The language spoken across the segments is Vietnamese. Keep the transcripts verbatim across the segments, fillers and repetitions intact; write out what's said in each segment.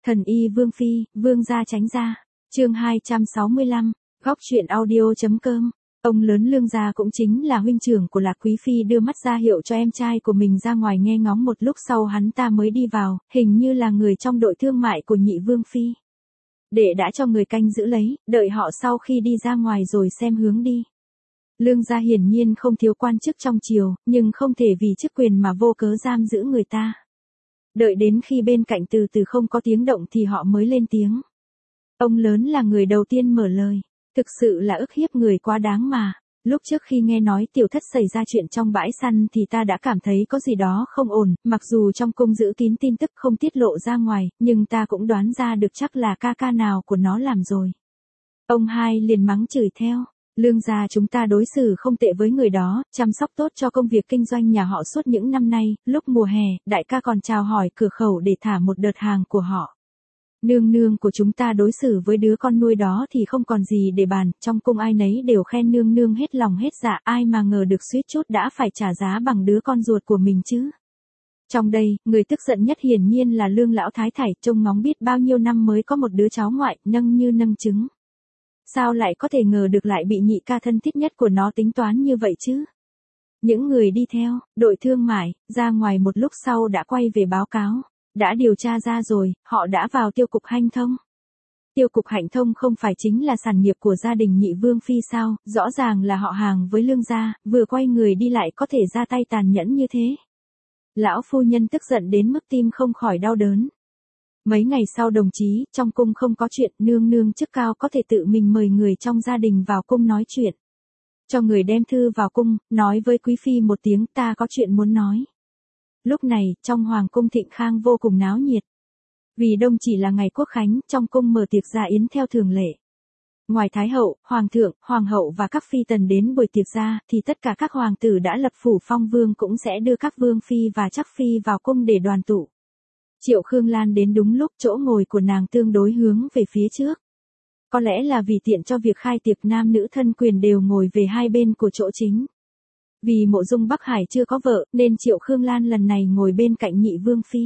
Thần y Vương Phi, Vương gia tránh ra. Chương hai trăm sáu mươi lăm, góc truyện audio.com. Ông lớn Lương gia cũng chính là huynh trưởng của Lạc Quý Phi đưa mắt ra hiệu cho em trai của mình ra ngoài nghe ngóng, một lúc sau hắn ta mới đi vào, hình như là người trong đội thương mại của nhị Vương Phi. Đệ đã cho người canh giữ lấy, đợi họ sau khi đi ra ngoài rồi xem hướng đi. Lương gia hiển nhiên không thiếu quan chức trong triều, nhưng không thể vì chức quyền mà vô cớ giam giữ người ta. Đợi đến khi bên cạnh từ từ không có tiếng động thì họ mới lên tiếng. Ông lớn là người đầu tiên mở lời. Thực sự là ức hiếp người quá đáng mà. Lúc trước khi nghe nói tiểu thất xảy ra chuyện trong bãi săn thì ta đã cảm thấy có gì đó không ổn, mặc dù trong cung giữ kín tin tức không tiết lộ ra ngoài, nhưng ta cũng đoán ra được chắc là ca ca nào của nó làm rồi. Ông hai liền mắng chửi theo. Lương gia chúng ta đối xử không tệ với người đó, chăm sóc tốt cho công việc kinh doanh nhà họ suốt những năm nay, lúc mùa hè, đại ca còn chào hỏi cửa khẩu để thả một đợt hàng của họ. Nương nương của chúng ta đối xử với đứa con nuôi đó thì không còn gì để bàn, trong cung ai nấy đều khen nương nương hết lòng hết dạ, ai mà ngờ được suýt chút đã phải trả giá bằng đứa con ruột của mình chứ. Trong đây, người tức giận nhất hiển nhiên là Lương lão thái thảy, trông ngóng biết bao nhiêu năm mới có một đứa cháu ngoại, nâng như nâng trứng. Sao lại có thể ngờ được lại bị nhị ca thân thiết nhất của nó tính toán như vậy chứ? Những người đi theo, đội thương mại, ra ngoài một lúc sau đã quay về báo cáo. Đã điều tra ra rồi, họ đã vào tiêu cục hanh thông. Tiêu cục hạnh thông không phải chính là sản nghiệp của gia đình nhị Vương Phi sao, rõ ràng là họ hàng với Lương gia, vừa quay người đi lại có thể ra tay tàn nhẫn như thế. Lão phu nhân tức giận đến mức tim không khỏi đau đớn. Mấy ngày sau đồng chí, trong cung không có chuyện, nương nương chức cao có thể tự mình mời người trong gia đình vào cung nói chuyện. Cho người đem thư vào cung, nói với Quý Phi một tiếng ta có chuyện muốn nói. Lúc này, trong hoàng cung Thịnh Khang vô cùng náo nhiệt. Vì đông chỉ là ngày quốc khánh, trong cung mở tiệc gia yến theo thường lệ. Ngoài Thái hậu, Hoàng thượng, Hoàng hậu và các phi tần đến buổi tiệc gia, thì tất cả các hoàng tử đã lập phủ phong vương cũng sẽ đưa các vương phi và chắc phi vào cung để đoàn tụ. Triệu Khương Lan đến đúng lúc, chỗ ngồi của nàng tương đối hướng về phía trước. Có lẽ là vì tiện cho việc khai tiệc, nam nữ thân quyền đều ngồi về hai bên của chỗ chính. Vì Mộ Dung Bắc Hải chưa có vợ, nên Triệu Khương Lan lần này ngồi bên cạnh nhị Vương Phi.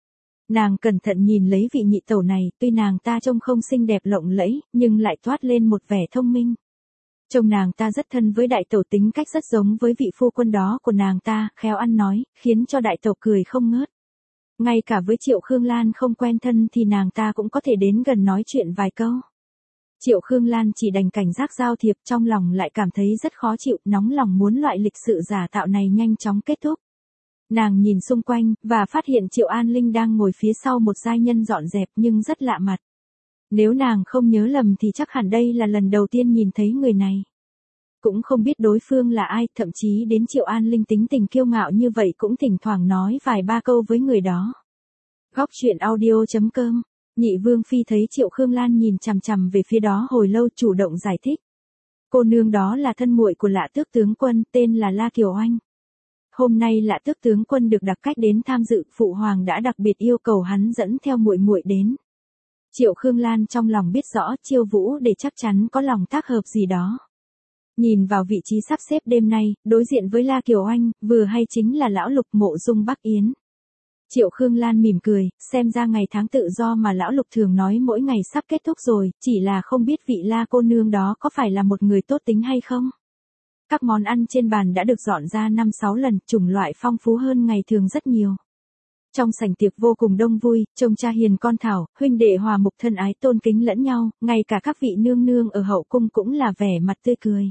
Nàng cẩn thận nhìn lấy vị nhị tẩu này, tuy nàng ta trông không xinh đẹp lộng lẫy, nhưng lại toát lên một vẻ thông minh. Trông nàng ta rất thân với đại tẩu, tính cách rất giống với vị phu quân đó của nàng ta, khéo ăn nói, khiến cho đại tẩu cười không ngớt. Ngay cả với Triệu Khương Lan không quen thân thì nàng ta cũng có thể đến gần nói chuyện vài câu. Triệu Khương Lan chỉ đành cảnh giác giao thiệp, trong lòng lại cảm thấy rất khó chịu, nóng lòng muốn loại lịch sự giả tạo này nhanh chóng kết thúc. Nàng nhìn xung quanh, và phát hiện Triệu An Linh đang ngồi phía sau một giai nhân dọn dẹp nhưng rất lạ mặt. Nếu nàng không nhớ lầm thì chắc hẳn đây là lần đầu tiên nhìn thấy người này. Cũng không biết đối phương là ai, thậm chí đến Triệu An Linh tính tình kiêu ngạo như vậy cũng thỉnh thoảng nói vài ba câu với người đó. Góc truyện audio.com. Nhị Vương Phi thấy Triệu Khương Lan nhìn chằm chằm về phía đó hồi lâu, chủ động giải thích. Cô nương đó là thân muội của Lạ Tước tướng quân, tên là La Kiều Oanh. Hôm nay Lạ Tước tướng quân được đặc cách đến tham dự, phụ hoàng đã đặc biệt yêu cầu hắn dẫn theo muội muội đến. Triệu Khương Lan trong lòng biết rõ Chiêu Vũ để chắc chắn có lòng tác hợp gì đó. Nhìn vào vị trí sắp xếp đêm nay, đối diện với La Kiều Oanh, vừa hay chính là lão lục Mộ Dung Bắc Yến. Triệu Khương Lan mỉm cười, xem ra ngày tháng tự do mà lão lục thường nói mỗi ngày sắp kết thúc rồi, chỉ là không biết vị La cô nương đó có phải là một người tốt tính hay không. Các món ăn trên bàn đã được dọn ra năm sáu lần, chủng loại phong phú hơn ngày thường rất nhiều. Trong sảnh tiệc vô cùng đông vui, chồng cha hiền con thảo, huynh đệ hòa mục thân ái tôn kính lẫn nhau, ngay cả các vị nương nương ở hậu cung cũng là vẻ mặt tươi cười.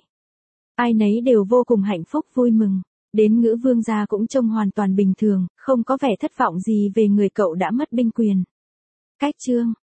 Ai nấy đều vô cùng hạnh phúc vui mừng. Đến Ngữ Vương gia cũng trông hoàn toàn bình thường, không có vẻ thất vọng gì về người cậu đã mất binh quyền. Cách chương